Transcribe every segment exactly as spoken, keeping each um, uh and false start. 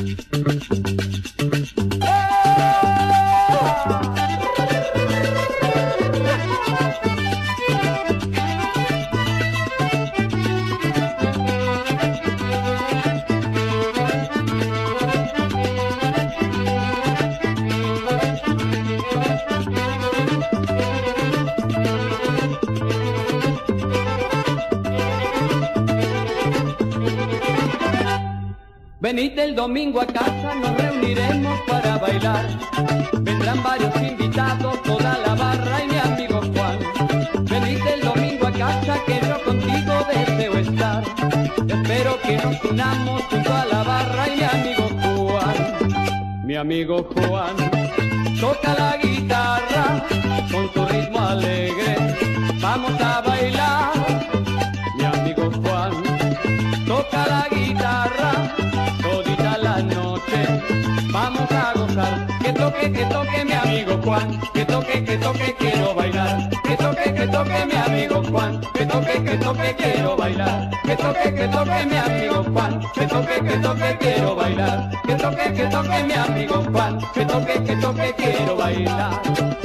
Venite el domingo a casa, nos reuniremos para bailar. Vendrán varios invitados, toda la barra y mi amigo Juan. Venite el domingo a casa, que yo contigo deseo estar. Espero que nos unamos junto a la barra y mi amigo Juan. Mi amigo Juan toca la guitarra con su ritmo alegre. Vamos a bailar. Mi amigo Juan toca la guitarra todita la noche, vamos a gozar. Que toque, que toque mi amigo Juan, que toque, que toque, quiero bailar. Que toque, que toque mi amigo Juan, que toque, que toque, quiero bailar. Que toque, que toque mi amigo Juan, que toque, que toque, quiero bailar. Que toque, que toque mi amigo Juan, que toque, que toque, quiero bailar.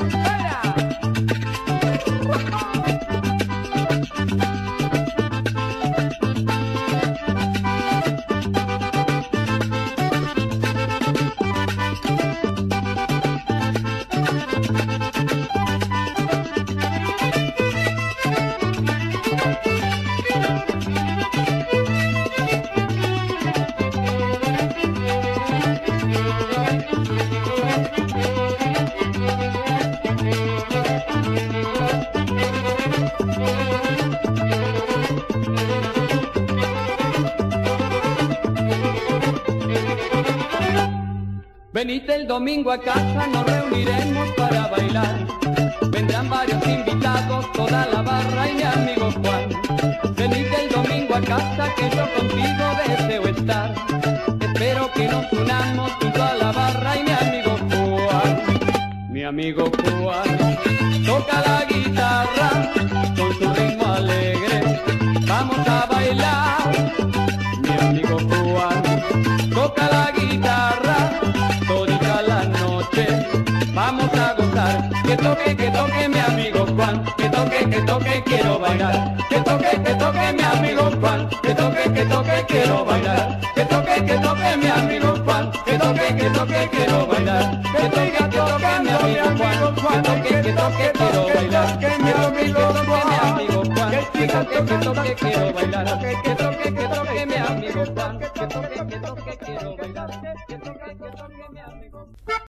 Venite el domingo a casa, nos reuniremos para bailar. Vendrán varios invitados, toda la barra y mi amigo Juan. Venite el domingo a casa, que yo contigo deseo estar. Espero que nos unamos junto a la barra y mi amigo Juan. Mi amigo Juan toca la guitarra con su ritmo alegre. Vamos a bailar. Mi amigo Juan toca la guitarra todita la noche, vamos a gozar. Que toque, que toque mi amigo Juan, que toque, que toque, quiero bailar. Que toque, que toque mi amigo Juan, que toque, que toque, quiero bailar. Que toque, que toque mi amigo Juan, que toque, que toque, quiero bailar. Que toque, que toque mi amigo Juan, que toque, que toque, quiero bailar. Que toque, que toque mi amigo Juan, que toque, que toque, quiero bailar. Que toque, que toque mi amigo Juan, que toque, que toque, quiero bailar. Que toque, que toque mi amigo